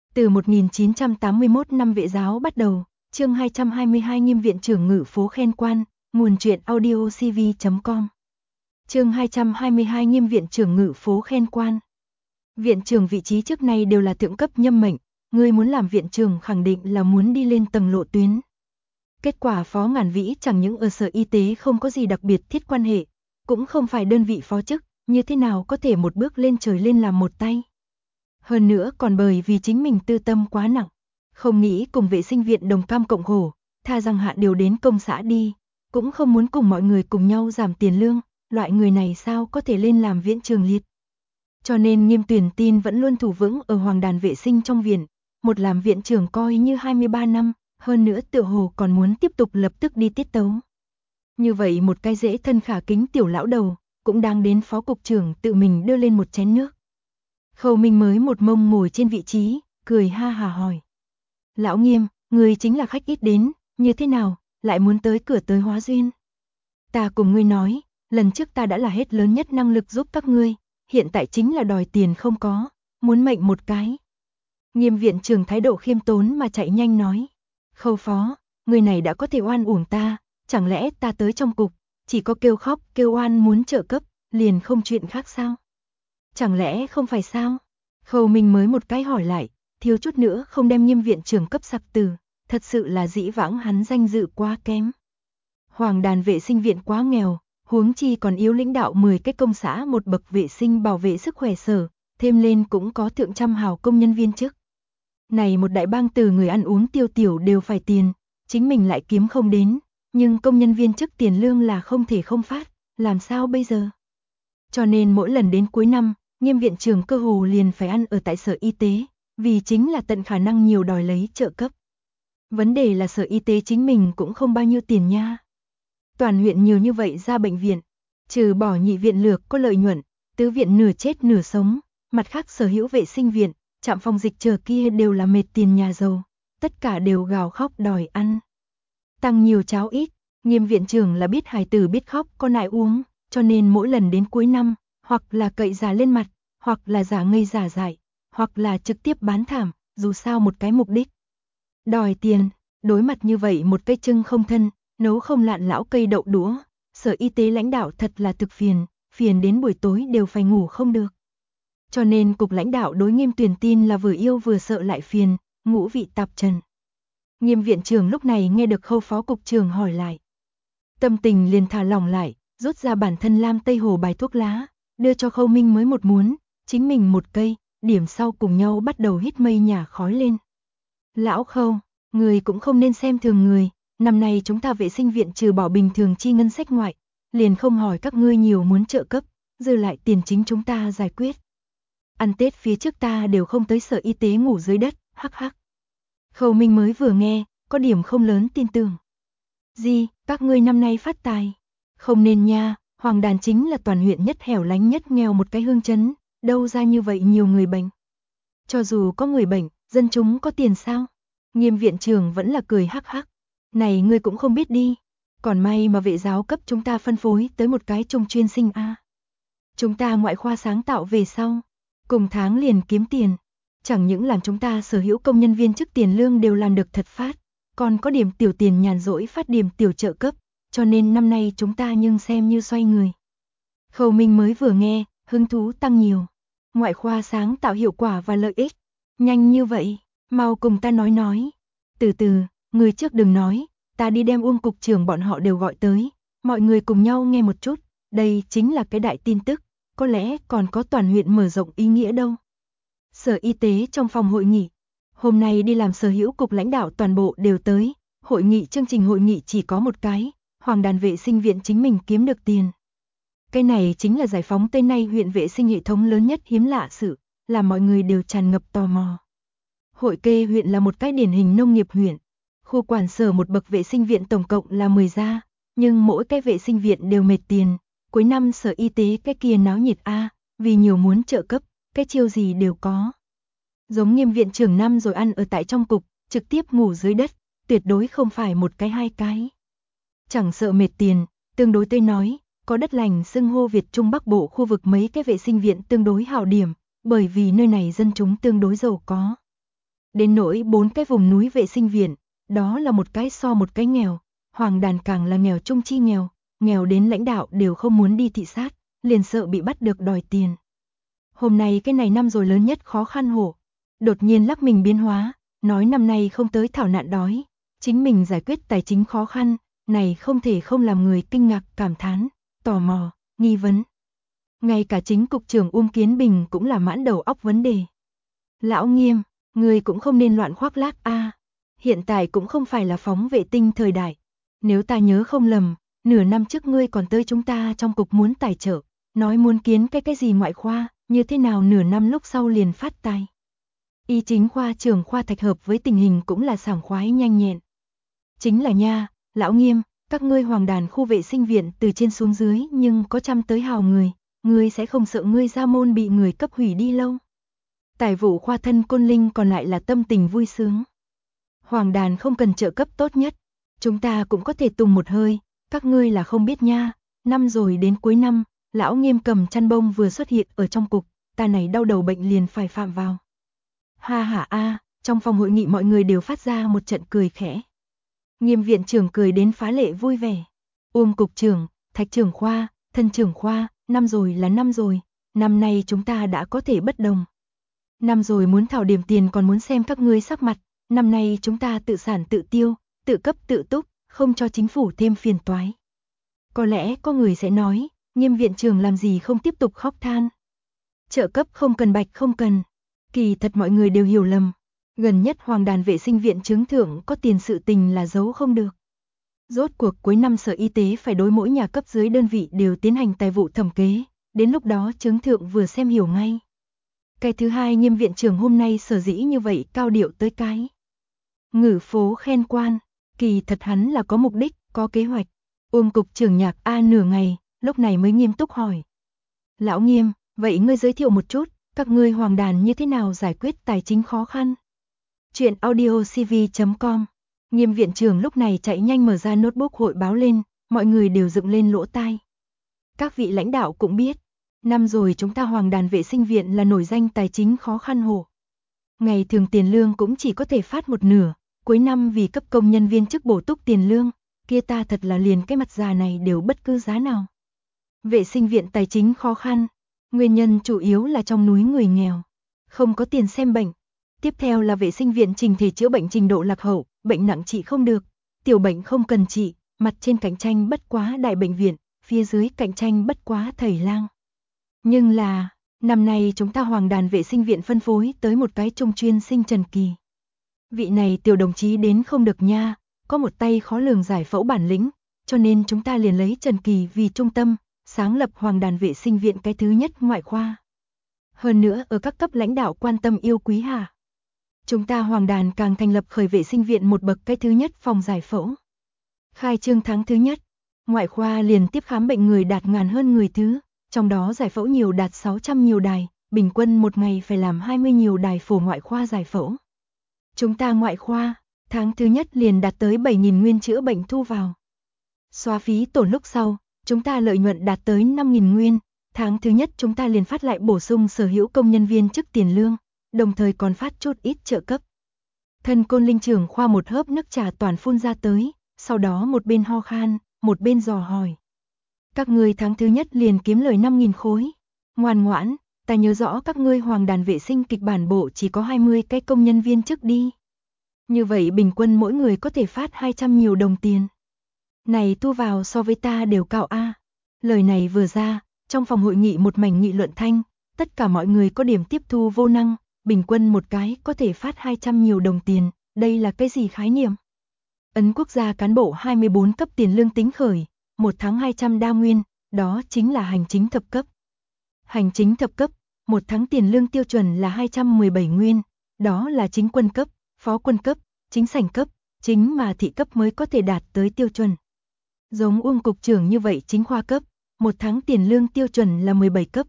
Từ 1981 năm Vệ giáo bắt đầu, chương 222 Nghiêm viện trưởng ngự phố khen quan, nguồn truyện audio cv.com. Chương 222 Nghiêm viện trưởng ngự phố khen quan. Viện trưởng vị trí trước nay đều là thượng cấp nhâm mệnh, người muốn làm viện trưởng khẳng định là muốn đi lên tầng lộ tuyến. Kết quả Phó Ngàn Vĩ chẳng những ở Sở Y tế không có gì đặc biệt thiết quan hệ, cũng không phải đơn vị phó chức, như thế nào có thể một bước lên trời lên làm một tay. Hơn nữa còn bởi vì chính mình tư tâm quá nặng, không nghĩ cùng vệ sinh viện đồng cam cộng khổ, tha rằng hạ điều đến công xã đi, cũng không muốn cùng mọi người cùng nhau giảm tiền lương, loại người này sao có thể lên làm viện trưởng liệt. Cho nên Nghiêm Tuyển Tin vẫn luôn thủ vững ở hoàng đàn vệ sinh trong viện, một làm viện trưởng coi như 23 năm, hơn nữa tựa hồ còn muốn tiếp tục lập tức đi tiết tấu. Như vậy một cái dễ thân khả kính tiểu lão đầu, cũng đang đến phó cục trưởng tự mình đưa lên một chén nước. Khâu Minh mới một mông ngồi trên vị trí, cười ha hà hỏi. Lão Nghiêm, người chính là khách ít đến, như thế nào, lại muốn tới cửa tới hóa duyên. Ta cùng ngươi nói, lần trước ta đã là hết lớn nhất năng lực giúp các ngươi, hiện tại chính là đòi tiền không có, muốn mệnh một cái. Nghiêm viện trưởng thái độ khiêm tốn mà chạy nhanh nói. Khâu phó, người này đã có thể oan uổng ta, chẳng lẽ ta tới trong cục, chỉ có kêu khóc kêu oan muốn trợ cấp, liền không chuyện khác sao? Chẳng lẽ không phải sao? Khâu Minh mới một cái hỏi lại, thiếu chút nữa không đem Nghiêm viện trưởng cấp sặc từ, thật sự là dĩ vãng hắn danh dự quá kém. Hoàng đàn vệ sinh viện quá nghèo, huống chi còn yếu lãnh đạo 10 cái công xã một bậc vệ sinh bảo vệ sức khỏe sở, thêm lên cũng có thượng trăm hào công nhân viên chức. Này một đại bang từ người ăn uống tiêu tiểu đều phải tiền, chính mình lại kiếm không đến, nhưng công nhân viên chức tiền lương là không thể không phát, làm sao bây giờ? Cho nên mỗi lần đến cuối năm, Nghiêm viện trưởng cơ hồ liền phải ăn ở tại Sở Y tế, vì chính là tận khả năng nhiều đòi lấy trợ cấp. Vấn đề là Sở Y tế chính mình cũng không bao nhiêu tiền nha. Toàn huyện nhiều như vậy ra bệnh viện, trừ bỏ nhị viện lược có lợi nhuận, tứ viện nửa chết nửa sống, mặt khác sở hữu vệ sinh viện, trạm phòng dịch chờ kia đều là mệt tiền nhà giàu, tất cả đều gào khóc đòi ăn. Tăng nhiều cháo ít, Nghiêm viện trưởng là biết hài tử biết khóc con ai uống, cho nên mỗi lần đến cuối năm, hoặc là cậy giả lên mặt, hoặc là giả ngây giả dại, hoặc là trực tiếp bán thảm, dù sao một cái mục đích. Đòi tiền, đối mặt như vậy một cây trưng không thân, nấu không lạn lão cây đậu đũa, Sở Y tế lãnh đạo thật là thực phiền, phiền đến buổi tối đều phải ngủ không được. Cho nên cục lãnh đạo đối Nghiêm Tuyển Tin là vừa yêu vừa sợ lại phiền, ngũ vị tạp trần. Nghiêm viện trưởng lúc này nghe được Khâu phó cục trưởng hỏi lại. Tâm tình liền thả lỏng lại, rút ra bản thân lam tây hồ bài thuốc lá, đưa cho Khâu Minh mới một muỗng, chính mình một cây, điểm sau cùng nhau bắt đầu hít mây nhả khói lên. Lão Khâu, người cũng không nên xem thường người, năm nay chúng ta vệ sinh viện trừ bỏ bình thường chi ngân sách ngoại, liền không hỏi các ngươi nhiều muốn trợ cấp, dư lại tiền chính chúng ta giải quyết. Ăn Tết phía trước ta đều không tới Sở Y tế ngủ dưới đất, hắc hắc. Khâu Minh mới vừa nghe, có điểm không lớn tin tưởng. Gì, các ngươi năm nay phát tài? Không nên nha, Hoàng Đàn chính là toàn huyện nhất hẻo lánh nhất nghèo một cái hương chấn, đâu ra như vậy nhiều người bệnh. Cho dù có người bệnh, dân chúng có tiền sao? Nghiêm viện trưởng vẫn là cười hắc hắc. Này ngươi cũng không biết đi, còn may mà vệ giáo cấp chúng ta phân phối tới một cái trung chuyên sinh a. Chúng ta ngoại khoa sáng tạo về sau, cùng tháng liền kiếm tiền, chẳng những làm chúng ta sở hữu công nhân viên chức tiền lương đều làm được thật phát, còn có điểm tiểu tiền nhàn rỗi phát điểm tiểu trợ cấp, cho nên năm nay chúng ta nhưng xem như xoay người. Khâu Minh mới vừa nghe, hứng thú tăng nhiều. Ngoại khoa sáng tạo hiệu quả và lợi ích, nhanh như vậy, mau cùng ta nói. Từ từ, người trước đừng nói, ta đi đem Uông cục trưởng bọn họ đều gọi tới, mọi người cùng nhau nghe một chút, đây chính là cái đại tin tức, có lẽ còn có toàn huyện mở rộng ý nghĩa đâu. Sở Y tế trong phòng hội nghị, hôm nay đi làm sở hữu cục lãnh đạo toàn bộ đều tới, hội nghị chương trình hội nghị chỉ có một cái, Hoàng Đàn vệ sinh viện chính mình kiếm được tiền. Cái này chính là giải phóng tới nay huyện vệ sinh hệ thống lớn nhất hiếm lạ sự, làm mọi người đều tràn ngập tò mò. Hội Kê huyện là một cái điển hình nông nghiệp huyện, khu quản sở một bậc vệ sinh viện tổng cộng là 10 gia, nhưng mỗi cái vệ sinh viện đều mệt tiền, cuối năm Sở Y tế cái kia náo nhiệt a, vì nhiều muốn trợ cấp, cái chiêu gì đều có. Giống Nghiêm viện trưởng năm rồi ăn ở tại trong cục, trực tiếp ngủ dưới đất, tuyệt đối không phải một cái hai cái. Chẳng sợ mệt tiền, tương đối tôi nói, có đất lành xưng hô Việt Trung Bắc Bộ khu vực mấy cái vệ sinh viện tương đối hảo điểm, bởi vì nơi này dân chúng tương đối giàu có. Đến nỗi 4 cái vùng núi vệ sinh viện, đó là một cái so một cái nghèo, Hoàng Đàn càng là nghèo trung chi nghèo, nghèo đến lãnh đạo đều không muốn đi thị sát, liền sợ bị bắt được đòi tiền. Hôm nay cái này năm rồi lớn nhất khó khăn hộ, đột nhiên lắc mình biến hóa, nói năm nay không tới thảo nạn đói, chính mình giải quyết tài chính khó khăn, này không thể không làm người kinh ngạc, cảm thán, tò mò, nghi vấn. Ngay cả chính cục trưởng Kiến Bình cũng là mãn đầu óc vấn đề. Lão Nghiêm, người cũng không nên loạn khoác lác a. Hiện tại cũng không phải là phóng vệ tinh thời đại. Nếu ta nhớ không lầm, nửa năm trước ngươi còn tới chúng ta trong cục muốn tài trợ, nói muốn kiến cái gì ngoại khoa, như thế nào nửa năm lúc sau liền phát tài. Y chính khoa trưởng khoa Thạch hợp với tình hình cũng là sảng khoái nhanh nhẹn. Chính là nha, Lão Nghiêm, các ngươi Hoàng Đàn khu vệ sinh viện từ trên xuống dưới nhưng có trăm tới hào người, ngươi sẽ không sợ ngươi ra môn bị người cấp hủy đi lâu. Tài vụ khoa thân Côn Linh còn lại là tâm tình vui sướng. Hoàng Đàn không cần trợ cấp tốt nhất, chúng ta cũng có thể tùng một hơi, các ngươi là không biết nha, năm rồi đến cuối năm, Lão Nghiêm cầm chăn bông vừa xuất hiện ở trong cục, ta này đau đầu bệnh liền phải phạm vào. Ha ha a, trong phòng hội nghị mọi người đều phát ra một trận cười khẽ. Nghiêm viện trưởng cười đến phá lệ vui vẻ. Cục trưởng, Thạch trưởng khoa, thân trưởng khoa, năm rồi là năm rồi, năm nay chúng ta đã có thể bất đồng. Năm rồi muốn thảo điểm tiền còn muốn xem các ngươi sắc mặt, năm nay chúng ta tự sản tự tiêu, tự cấp tự túc, không cho chính phủ thêm phiền toái. Có lẽ có người sẽ nói, Nghiêm viện trưởng làm gì không tiếp tục khóc than. Trợ cấp không cần bạch không cần. Kỳ thật mọi người đều hiểu lầm. Gần nhất Hoàng Đàn vệ sinh viện chứng thưởng có tiền sự tình là giấu không được. Rốt cuộc cuối năm Sở Y tế phải đối mỗi nhà cấp dưới đơn vị đều tiến hành tài vụ thẩm kế, đến lúc đó chứng thưởng vừa xem hiểu ngay. Cái thứ hai Nghiêm viện trưởng hôm nay sở dĩ như vậy cao điệu tới cái. Ngự phố khen quan, kỳ thật hắn là có mục đích, có kế hoạch. Cục trưởng Nhạc A nửa ngày, lúc này mới nghiêm túc hỏi. Lão Nghiêm, vậy ngươi giới thiệu một chút, các ngươi Hoàng Đàn như thế nào giải quyết tài chính khó khăn? Chuyện audiocv.com. Nghiêm viện trưởng lúc này chạy nhanh mở ra notebook hội báo lên, mọi người đều dựng lên lỗ tai. Các vị lãnh đạo cũng biết, năm rồi chúng ta Hoàng Đàn vệ sinh viện là nổi danh tài chính khó khăn hộ. Ngày thường tiền lương cũng chỉ có thể phát một nửa, cuối năm vì cấp công nhân viên chức bổ túc tiền lương, kia ta thật là liền cái mặt già này đều bất cứ giá nào. Vệ sinh viện tài chính khó khăn, nguyên nhân chủ yếu là trong núi người nghèo, không có tiền xem bệnh. Tiếp theo là vệ sinh viện trình thể chữa bệnh trình độ lạc hậu, bệnh nặng trị không được, tiểu bệnh không cần trị, mặt trên cạnh tranh bất quá đại bệnh viện, phía dưới cạnh tranh bất quá thầy lang. Nhưng là, năm nay chúng ta Hoàng Đàn vệ sinh viện phân phối tới một cái trung chuyên sinh Trần Kỳ. Vị này tiểu đồng chí đến không được nha, có một tay khó lường giải phẫu bản lĩnh, cho nên chúng ta liền lấy Trần Kỳ vì trung tâm, sáng lập Hoàng Đàn vệ sinh viện cái thứ nhất ngoại khoa. Hơn nữa ở các cấp lãnh đạo quan tâm yêu quý hạ, chúng ta Hoàng Đàn càng thành lập khởi vệ sinh viện một bậc cái thứ nhất phòng giải phẫu. Khai trương tháng thứ nhất, ngoại khoa liền tiếp khám bệnh người đạt ngàn hơn người thứ, trong đó giải phẫu nhiều đạt 600 nhiều đài, bình quân một ngày phải làm 20 nhiều đài phổ ngoại khoa giải phẫu. Chúng ta ngoại khoa, tháng thứ nhất liền đạt tới 7.000 nguyên chữa bệnh thu vào. Xóa phí tổn lúc sau, chúng ta lợi nhuận đạt tới 5.000 nguyên, tháng thứ nhất chúng ta liền phát lại bổ sung sở hữu công nhân viên chức tiền lương, đồng thời còn phát chút ít trợ cấp. Thân Côn Linh trưởng khoa một hớp nước trà toàn phun ra tới, sau đó một bên ho khan, một bên dò hỏi. Các ngươi tháng thứ nhất liền kiếm lời 5.000 khối. Ngoan ngoãn, ta nhớ rõ các ngươi Hoàng Đàn vệ sinh kịch bản bộ chỉ có 20 cái công nhân viên chức đi. Như vậy bình quân mỗi người có thể phát 200 nhiều đồng tiền. Này thu vào so với ta đều cao a. Lời này vừa ra, trong phòng hội nghị một mảnh nghị luận thanh, tất cả mọi người có điểm tiếp thu vô năng, bình quân một cái có thể phát 200 nhiều đồng tiền, đây là cái gì khái niệm? Ấn quốc gia cán bộ 24 cấp tiền lương tính khởi, một tháng 200 đa nguyên, đó chính là hành chính thập cấp. Hành chính thập cấp, một tháng tiền lương tiêu chuẩn là 217 nguyên, đó là chính quân cấp, phó quân cấp, chính sảnh cấp, chính mà thị cấp mới có thể đạt tới tiêu chuẩn. Giống cục trưởng như vậy chính khoa cấp, một tháng tiền lương tiêu chuẩn là 17 cấp,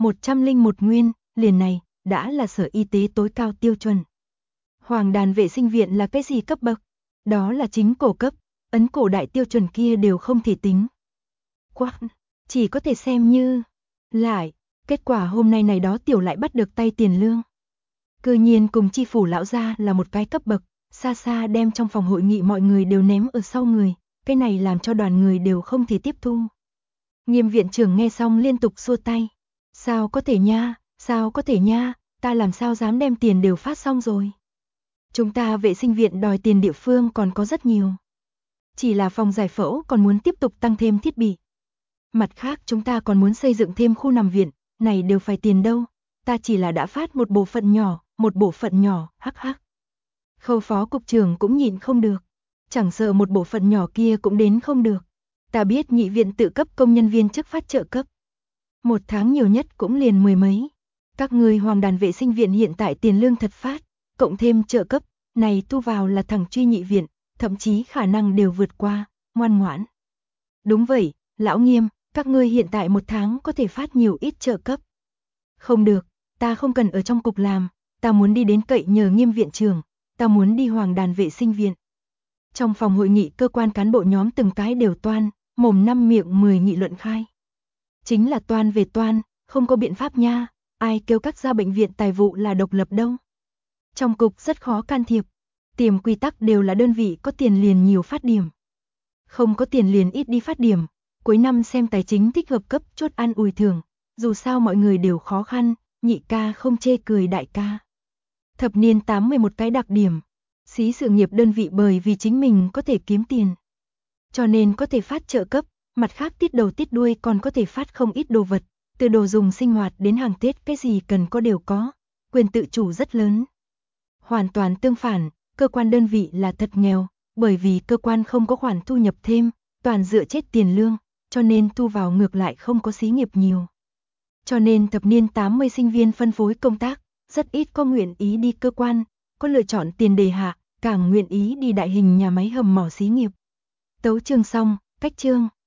101 nguyên, liền này, đã là Sở Y tế tối cao tiêu chuẩn. Hoàng Đàn vệ sinh viện là cái gì cấp bậc? Đó là chính cổ cấp, ấn cổ đại tiêu chuẩn kia đều không thể tính. Quắc, chỉ có thể xem như lại, kết quả hôm nay này đó tiểu lại bắt được tay tiền lương. Cư nhiên cùng chi phủ lão gia là một cái cấp bậc, xa xa đem trong phòng hội nghị mọi người đều ném ở sau người, cái này làm cho đoàn người đều không thể tiếp thu. Nghiêm viện trưởng nghe xong liên tục xua tay. Sao có thể nha, sao có thể nha, ta làm sao dám đem tiền đều phát xong rồi. Chúng ta vệ sinh viện đòi tiền địa phương còn có rất nhiều. Chỉ là phòng giải phẫu còn muốn tiếp tục tăng thêm thiết bị. Mặt khác chúng ta còn muốn xây dựng thêm khu nằm viện, này đều phải tiền đâu, ta chỉ là đã phát một bộ phận nhỏ, hắc hắc. Khâu phó cục trưởng cũng nhịn không được, chẳng sợ một bộ phận nhỏ kia cũng đến không được. Ta biết nghị viện tự cấp công nhân viên chức phát trợ cấp. Một tháng nhiều nhất cũng liền 10 mấy. Các người hoàng đàn vệ sinh viện hiện tại tiền lương thật phát, cộng thêm trợ cấp, này thu vào là thẳng truy nghị viện, thậm chí khả năng đều vượt qua, ngoan ngoãn. Đúng vậy, lão Nghiêm, các ngươi hiện tại một tháng có thể phát nhiều ít trợ cấp. Không được, ta không cần ở trong cục làm, ta muốn đi đến cậy nhờ Nghiêm viện trưởng, ta muốn đi hoàng đàn vệ sinh viện. Trong phòng hội nghị cơ quan cán bộ nhóm từng cái đều toan, mồm năm miệng 10 nghị luận khai. Chính là toan về toan, không có biện pháp nha, ai kêu các gia bệnh viện tài vụ là độc lập đâu. Trong cục rất khó can thiệp, tiềm quy tắc đều là đơn vị có tiền liền nhiều phát điểm. Không có tiền liền ít đi phát điểm, cuối năm xem tài chính thích hợp cấp chốt an ủi thưởng, dù sao mọi người đều khó khăn, nhị ca không chê cười đại ca. Thập niên 80 một cái đặc điểm, xí sự nghiệp đơn vị bởi vì chính mình có thể kiếm tiền, cho nên có thể phát trợ cấp, mặt khác tiết đầu tiết đuôi còn có thể phát không ít đồ vật, từ đồ dùng sinh hoạt đến hàng Tết cái gì cần có đều có, quyền tự chủ rất lớn. Hoàn toàn tương phản, cơ quan đơn vị là thật nghèo, bởi vì cơ quan không có khoản thu nhập thêm, toàn dựa chết tiền lương, cho nên thu vào ngược lại không có xí nghiệp nhiều. Cho nên thập niên 80 sinh viên phân phối công tác, rất ít có nguyện ý đi cơ quan, có lựa chọn tiền đề hạ, càng nguyện ý đi đại hình nhà máy hầm mỏ xí nghiệp. Tấu chương xong, cách chương.